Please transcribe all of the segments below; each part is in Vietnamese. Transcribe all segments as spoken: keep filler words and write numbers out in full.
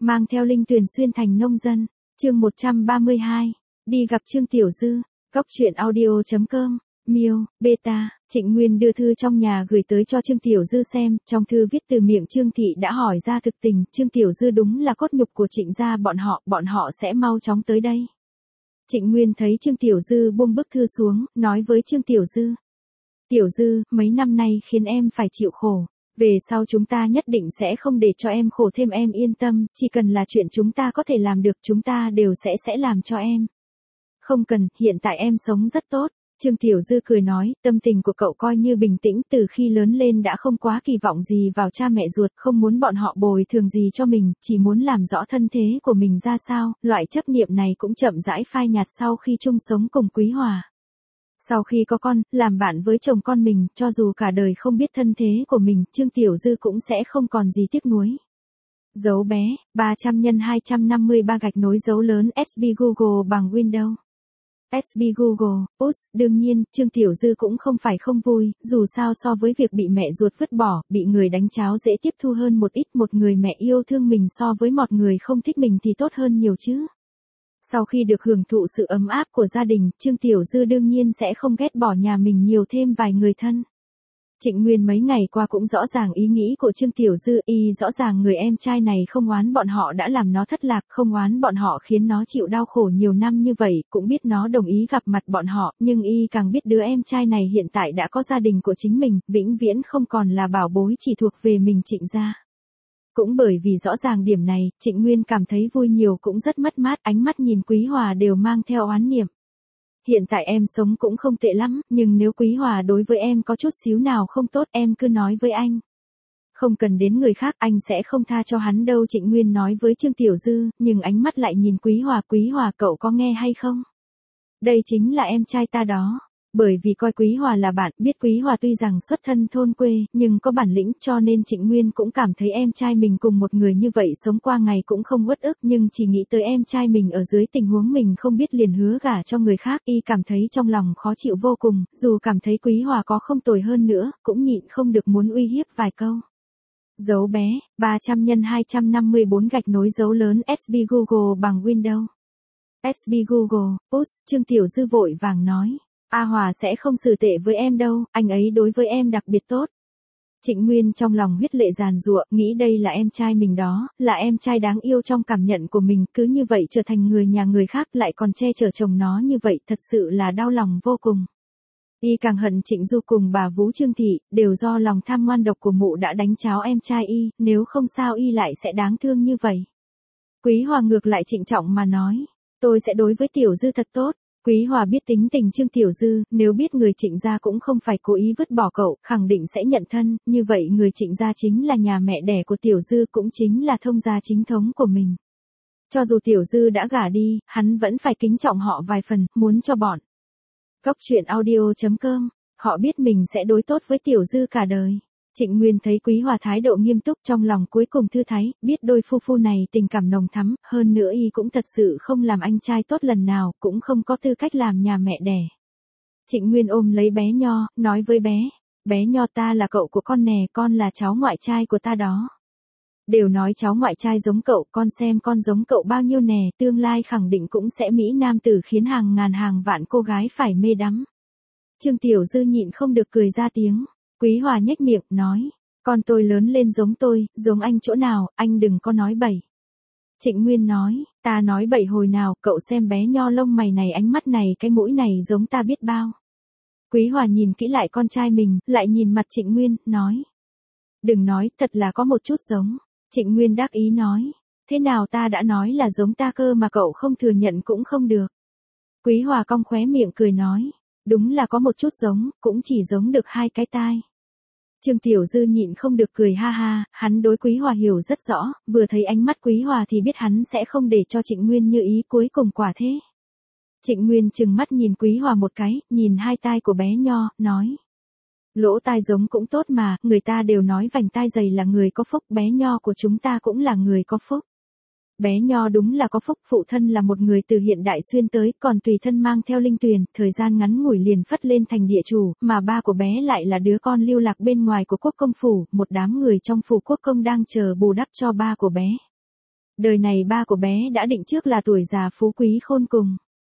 mang theo Linh Tuyền xuyên thành nông dân. Chương một trăm ba mươi hai. Đi gặp Trương Tiểu Dư. Góc truyện audio chấm com. Miêu, Beta. Trịnh Nguyên đưa thư trong nhà gửi tới cho Trương Tiểu Dư xem, trong thư viết từ miệng Trương Thị đã hỏi ra thực tình, Trương Tiểu Dư đúng là cốt nhục của Trịnh gia bọn họ, bọn họ sẽ mau chóng tới đây. Trịnh Nguyên thấy Trương Tiểu Dư buông bức thư xuống, nói với Trương Tiểu Dư. Tiểu Dư, mấy năm nay khiến em phải chịu khổ. Về sau chúng ta nhất định sẽ không để cho em khổ thêm, em yên tâm, chỉ cần là chuyện chúng ta có thể làm được chúng ta đều sẽ sẽ làm cho em. Không cần, hiện tại em sống rất tốt. Trương Tiểu Dư cười nói, tâm tình của cậu coi như bình tĩnh, từ khi lớn lên đã không quá kỳ vọng gì vào cha mẹ ruột, không muốn bọn họ bồi thường gì cho mình, chỉ muốn làm rõ thân thế của mình ra sao, loại chấp niệm này cũng chậm rãi phai nhạt sau khi chung sống cùng Quý Hòa. Sau khi có con, làm bạn với chồng con mình, cho dù cả đời không biết thân thế của mình, Trương Tiểu Dư cũng sẽ không còn gì tiếc nuối. Dấu bé, ba trăm nhân hai trăm năm mươi ba gạch nối dấu lớn ét bê Google bằng Windows. ét bê Google, út, đương nhiên, Trương Tiểu Dư cũng không phải không vui, dù sao so với việc bị mẹ ruột vứt bỏ, bị người đánh cháo dễ tiếp thu hơn một ít, một người mẹ yêu thương mình so với một người không thích mình thì tốt hơn nhiều chứ. Sau khi được hưởng thụ sự ấm áp của gia đình, Trương Tiểu Dư đương nhiên sẽ không ghét bỏ nhà mình nhiều thêm vài người thân. Trịnh Nguyên mấy ngày qua cũng rõ ràng ý nghĩ của Trương Tiểu Dư, y rõ ràng người em trai này không oán bọn họ đã làm nó thất lạc, không oán bọn họ khiến nó chịu đau khổ nhiều năm như vậy, cũng biết nó đồng ý gặp mặt bọn họ, nhưng y càng biết đứa em trai này hiện tại đã có gia đình của chính mình, vĩnh viễn không còn là bảo bối chỉ thuộc về mình Trịnh gia. Cũng bởi vì rõ ràng điểm này, Trịnh Nguyên cảm thấy vui nhiều cũng rất mất mát, ánh mắt nhìn Quý Hòa đều mang theo oán niệm. Hiện tại em sống cũng không tệ lắm, nhưng nếu Quý Hòa đối với em có chút xíu nào không tốt, em cứ nói với anh. Không cần đến người khác, anh sẽ không tha cho hắn đâu, Trịnh Nguyên nói với Trương Tiểu Dư, nhưng ánh mắt lại nhìn Quý Hòa, Quý Hòa cậu có nghe hay không? Đây chính là em trai ta đó. Bởi vì coi Quý Hòa là bạn, biết Quý Hòa tuy rằng xuất thân thôn quê, nhưng có bản lĩnh, cho nên Trịnh Nguyên cũng cảm thấy em trai mình cùng một người như vậy sống qua ngày cũng không uất ức, nhưng chỉ nghĩ tới em trai mình ở dưới tình huống mình không biết liền hứa gả cho người khác, y cảm thấy trong lòng khó chịu vô cùng, dù cảm thấy Quý Hòa có không tồi hơn nữa, cũng nhịn không được muốn uy hiếp vài câu. Dấu bé, ba trăm nhân hai trăm năm mươi bốn gạch nối dấu lớn ét bê Google bằng Windows. ét bê Google, út, Trương Tiểu Dư vội vàng nói. A Hòa sẽ không xử tệ với em đâu, anh ấy đối với em đặc biệt tốt. Trịnh Nguyên trong lòng huyết lệ giàn giụa, nghĩ đây là em trai mình đó, là em trai đáng yêu trong cảm nhận của mình, cứ như vậy trở thành người nhà người khác lại còn che chở chồng nó như vậy, thật sự là đau lòng vô cùng. Y càng hận Trịnh Du cùng bà Vú Trương Thị, đều do lòng tham ngoan độc của mụ đã đánh cháo em trai y, nếu không sao y lại sẽ đáng thương như vậy. Quý Hòa ngược lại trịnh trọng mà nói, tôi sẽ đối với Tiểu Dư thật tốt. Quý Hòa biết tính tình Trương Tiểu Dư, nếu biết người Trịnh gia cũng không phải cố ý vứt bỏ cậu, khẳng định sẽ nhận thân, như vậy người Trịnh gia chính là nhà mẹ đẻ của Tiểu Dư, cũng chính là thông gia chính thống của mình. Cho dù Tiểu Dư đã gả đi, hắn vẫn phải kính trọng họ vài phần, muốn cho bọn. Góc truyện audio chấm com, họ biết mình sẽ đối tốt với Tiểu Dư cả đời. Trịnh Nguyên thấy Quý Hòa thái độ nghiêm túc, trong lòng cuối cùng thư thái, biết đôi phu phu này tình cảm nồng thắm, hơn nữa y cũng thật sự không làm anh trai tốt lần nào, cũng không có tư cách làm nhà mẹ đẻ. Trịnh Nguyên ôm lấy bé Nho, nói với bé, bé Nho ta là cậu của con nè, con là cháu ngoại trai của ta đó. Đều nói cháu ngoại trai giống cậu, con xem con giống cậu bao nhiêu nè, tương lai khẳng định cũng sẽ mỹ nam tử khiến hàng ngàn hàng vạn cô gái phải mê đắm. Trương Tiểu Dư nhịn không được cười ra tiếng. Quý Hòa nhếch miệng, nói, con tôi lớn lên giống tôi, giống anh chỗ nào, anh đừng có nói bậy. Trịnh Nguyên nói, ta nói bậy hồi nào, cậu xem bé Nho lông mày này, ánh mắt này, cái mũi này giống ta biết bao. Quý Hòa nhìn kỹ lại con trai mình, lại nhìn mặt Trịnh Nguyên, nói. Đừng nói, thật là có một chút giống. Trịnh Nguyên đắc ý nói, thế nào ta đã nói là giống ta cơ mà cậu không thừa nhận cũng không được. Quý Hòa cong khóe miệng cười nói. Đúng là có một chút giống, cũng chỉ giống được hai cái tai. Trương Tiểu Dư nhịn không được cười ha ha, hắn đối Quý Hòa hiểu rất rõ, vừa thấy ánh mắt Quý Hòa thì biết hắn sẽ không để cho Trịnh Nguyên như ý, cuối cùng quả thế. Trịnh Nguyên trừng mắt nhìn Quý Hòa một cái, nhìn hai tai của bé Nho, nói. Lỗ tai giống cũng tốt mà, người ta đều nói vành tai dày là người có phúc, bé Nho của chúng ta cũng là người có phúc. Bé Nho đúng là có phúc, phụ thân là một người từ hiện đại xuyên tới, còn tùy thân mang theo Linh Tuyền, thời gian ngắn ngủi liền phất lên thành địa chủ, mà ba của bé lại là đứa con lưu lạc bên ngoài của quốc công phủ, một đám người trong phủ quốc công đang chờ bù đắp cho ba của bé. Đời này ba của bé đã định trước là tuổi già phú quý khôn cùng.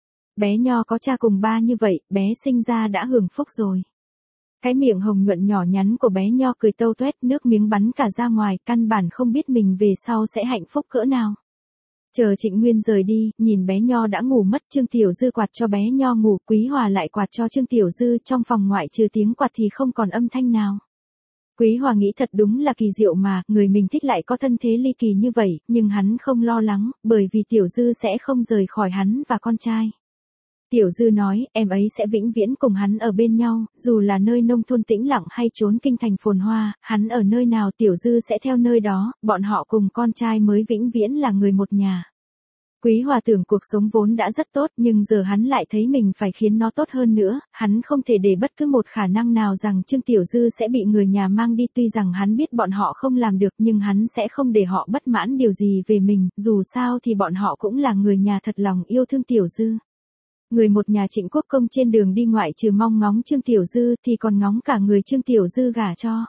Bé Nho có cha cùng ba như vậy, bé sinh ra đã hưởng phúc rồi. Cái miệng hồng nhuận nhỏ nhắn của bé Nho cười tâu toét, nước miếng bắn cả ra ngoài, căn bản không biết mình về sau sẽ hạnh phúc cỡ nào. Chờ Trịnh Nguyên rời đi, nhìn bé Nho đã ngủ mất, Trương Tiểu Dư quạt cho bé Nho ngủ, Quý Hòa lại quạt cho Trương Tiểu Dư, trong phòng ngoại trừ tiếng quạt thì không còn âm thanh nào. Quý Hòa nghĩ thật đúng là kỳ diệu mà, người mình thích lại có thân thế ly kỳ như vậy, nhưng hắn không lo lắng, bởi vì Tiểu Dư sẽ không rời khỏi hắn và con trai. Tiểu Dư nói, em ấy sẽ vĩnh viễn cùng hắn ở bên nhau, dù là nơi nông thôn tĩnh lặng hay trốn kinh thành phồn hoa, hắn ở nơi nào Tiểu Dư sẽ theo nơi đó, bọn họ cùng con trai mới vĩnh viễn là người một nhà. Quý Hòa tưởng cuộc sống vốn đã rất tốt nhưng giờ hắn lại thấy mình phải khiến nó tốt hơn nữa, hắn không thể để bất cứ một khả năng nào rằng Trương Tiểu Dư sẽ bị người nhà mang đi, tuy rằng hắn biết bọn họ không làm được nhưng hắn sẽ không để họ bất mãn điều gì về mình, dù sao thì bọn họ cũng là người nhà thật lòng yêu thương Tiểu Dư. Người một nhà Trịnh Quốc Công trên đường đi ngoại trừ mong ngóng Trương Tiểu Dư thì còn ngóng cả người Trương Tiểu Dư gả cho.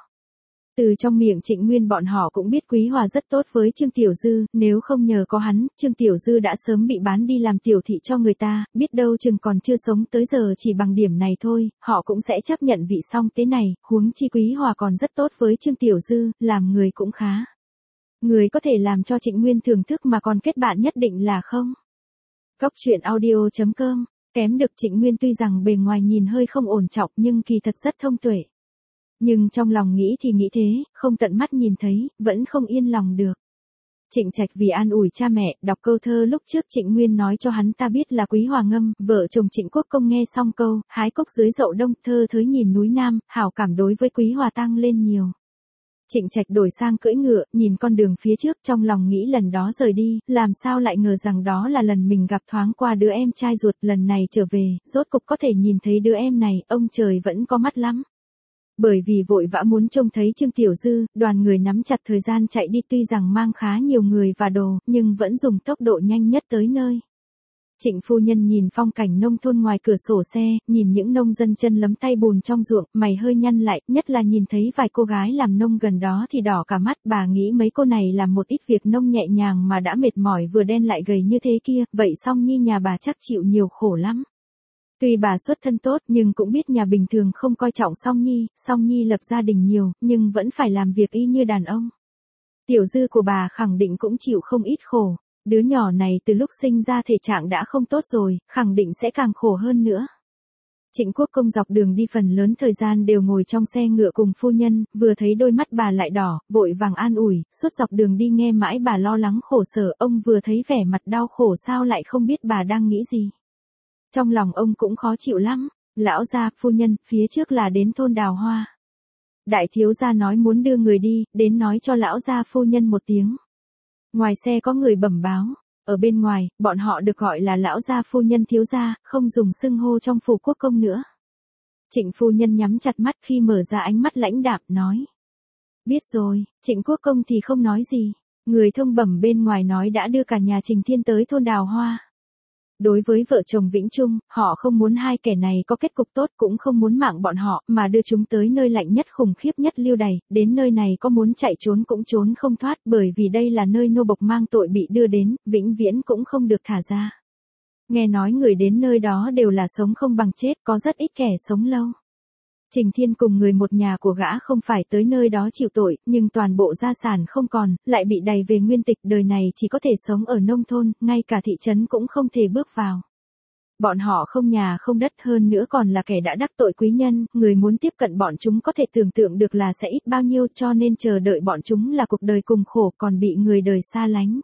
Từ trong miệng Trịnh Nguyên bọn họ cũng biết Quý Hòa rất tốt với Trương Tiểu Dư, nếu không nhờ có hắn, Trương Tiểu Dư đã sớm bị bán đi làm tiểu thị cho người ta, biết đâu chừng còn chưa sống tới giờ chỉ bằng điểm này thôi, họ cũng sẽ chấp nhận vị song tế này, huống chi Quý Hòa còn rất tốt với Trương Tiểu Dư, làm người cũng khá. Người có thể làm cho Trịnh Nguyên thưởng thức mà còn kết bạn nhất định là không. Góc truyện audio chấm com, kém được Trịnh Nguyên tuy rằng bề ngoài nhìn hơi không ổn trọng nhưng kỳ thật rất thông tuệ. Nhưng trong lòng nghĩ thì nghĩ thế, không tận mắt nhìn thấy, vẫn không yên lòng được. Trịnh Trạch vì an ủi cha mẹ, đọc câu thơ lúc trước Trịnh Nguyên nói cho hắn ta biết là Quý Hòa ngâm, vợ chồng Trịnh Quốc Công nghe xong câu, hái cốc dưới dậu đông, thơ thới nhìn núi Nam, hảo cảm đối với Quý Hòa tăng lên nhiều. Trịnh Trạch đổi sang cưỡi ngựa, nhìn con đường phía trước trong lòng nghĩ lần đó rời đi, làm sao lại ngờ rằng đó là lần mình gặp thoáng qua đứa em trai ruột, lần này trở về, rốt cục có thể nhìn thấy đứa em này, ông trời vẫn có mắt lắm. Bởi vì vội vã muốn trông thấy Trương Tiểu Dư, đoàn người nắm chặt thời gian chạy đi, tuy rằng mang khá nhiều người và đồ, nhưng vẫn dùng tốc độ nhanh nhất tới nơi. Trịnh phu nhân nhìn phong cảnh nông thôn ngoài cửa sổ xe, nhìn những nông dân chân lấm tay bùn trong ruộng, mày hơi nhăn lại, nhất là nhìn thấy vài cô gái làm nông gần đó thì đỏ cả mắt, bà nghĩ mấy cô này làm một ít việc nông nhẹ nhàng mà đã mệt mỏi vừa đen lại gầy như thế kia, vậy Song Nhi nhà bà chắc chịu nhiều khổ lắm. Tuy bà xuất thân tốt nhưng cũng biết nhà bình thường không coi trọng Song Nhi, Song Nhi lập gia đình nhiều, nhưng vẫn phải làm việc y như đàn ông. Tiểu Dư của bà khẳng định cũng chịu không ít khổ. Đứa nhỏ này từ lúc sinh ra thể trạng đã không tốt rồi, khẳng định sẽ càng khổ hơn nữa. Trịnh Quốc Công dọc đường đi phần lớn thời gian đều ngồi trong xe ngựa cùng phu nhân, vừa thấy đôi mắt bà lại đỏ, vội vàng an ủi, suốt dọc đường đi nghe mãi bà lo lắng khổ sở, ông vừa thấy vẻ mặt đau khổ sao lại không biết bà đang nghĩ gì. Trong lòng ông cũng khó chịu lắm, lão gia, phu nhân, phía trước là đến thôn Đào Hoa. Đại thiếu gia nói muốn đưa người đi, đến nói cho lão gia phu nhân một tiếng. Ngoài xe có người bẩm báo, ở bên ngoài, bọn họ được gọi là lão gia phu nhân thiếu gia, không dùng xưng hô trong phủ quốc công nữa. Trịnh phu nhân nhắm chặt mắt khi mở ra ánh mắt lãnh đạm, nói. Biết rồi, Trịnh Quốc Công thì không nói gì, người thông bẩm bên ngoài nói đã đưa cả nhà Trình Thiên tới thôn Đào Hoa. Đối với vợ chồng Vĩnh Trung, họ không muốn hai kẻ này có kết cục tốt, cũng không muốn mạng bọn họ, mà đưa chúng tới nơi lạnh nhất khủng khiếp nhất lưu đày, đến nơi này có muốn chạy trốn cũng trốn không thoát, bởi vì đây là nơi nô bộc mang tội bị đưa đến, vĩnh viễn cũng không được thả ra. Nghe nói người đến nơi đó đều là sống không bằng chết, có rất ít kẻ sống lâu. Trình Thiên cùng người một nhà của gã không phải tới nơi đó chịu tội, nhưng toàn bộ gia sản không còn, lại bị đày về nguyên tịch, đời này chỉ có thể sống ở nông thôn, ngay cả thị trấn cũng không thể bước vào. Bọn họ không nhà không đất, hơn nữa còn là kẻ đã đắc tội quý nhân, người muốn tiếp cận bọn chúng có thể tưởng tượng được là sẽ ít bao nhiêu, cho nên chờ đợi bọn chúng là cuộc đời cùng khổ, còn bị người đời xa lánh.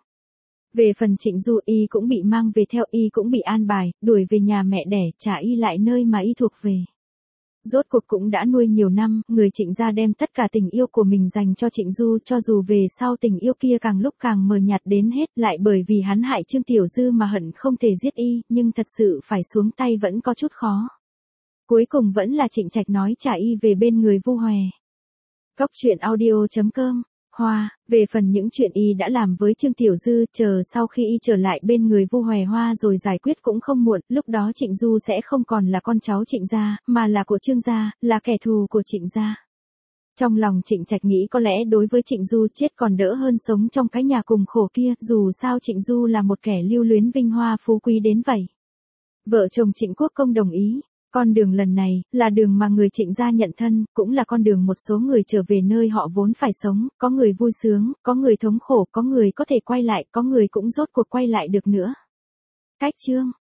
Về phần Trịnh Du, y cũng bị mang về theo, y cũng bị an bài, đuổi về nhà mẹ đẻ, trả y lại nơi mà y thuộc về. Rốt cuộc cũng đã nuôi nhiều năm, người Trịnh gia đem tất cả tình yêu của mình dành cho Trịnh Du, cho dù về sau tình yêu kia càng lúc càng mờ nhạt đến hết, lại bởi vì hắn hại Trương Tiểu Dư mà hận không thể giết y, nhưng thật sự phải xuống tay vẫn có chút khó. Cuối cùng vẫn là Trịnh Trạch nói trả y về bên người Vu Hòe. Góc truyện audio chấm com. Hoa, về phần những chuyện y đã làm với Trương Tiểu Dư, chờ sau khi y trở lại bên người Vu Hòe Hoa rồi giải quyết cũng không muộn, lúc đó Trịnh Du sẽ không còn là con cháu Trịnh gia, mà là của Trương gia, là kẻ thù của Trịnh gia. Trong lòng Trịnh Trạch nghĩ có lẽ đối với Trịnh Du chết còn đỡ hơn sống trong cái nhà cùng khổ kia, dù sao Trịnh Du là một kẻ lưu luyến vinh hoa phú quý đến vậy. Vợ chồng Trịnh Quốc Công đồng ý. Con đường lần này, là đường mà người Trịnh gia nhận thân, cũng là con đường một số người trở về nơi họ vốn phải sống, có người vui sướng, có người thống khổ, có người có thể quay lại, có người cũng rốt cuộc quay lại được nữa. Cách chương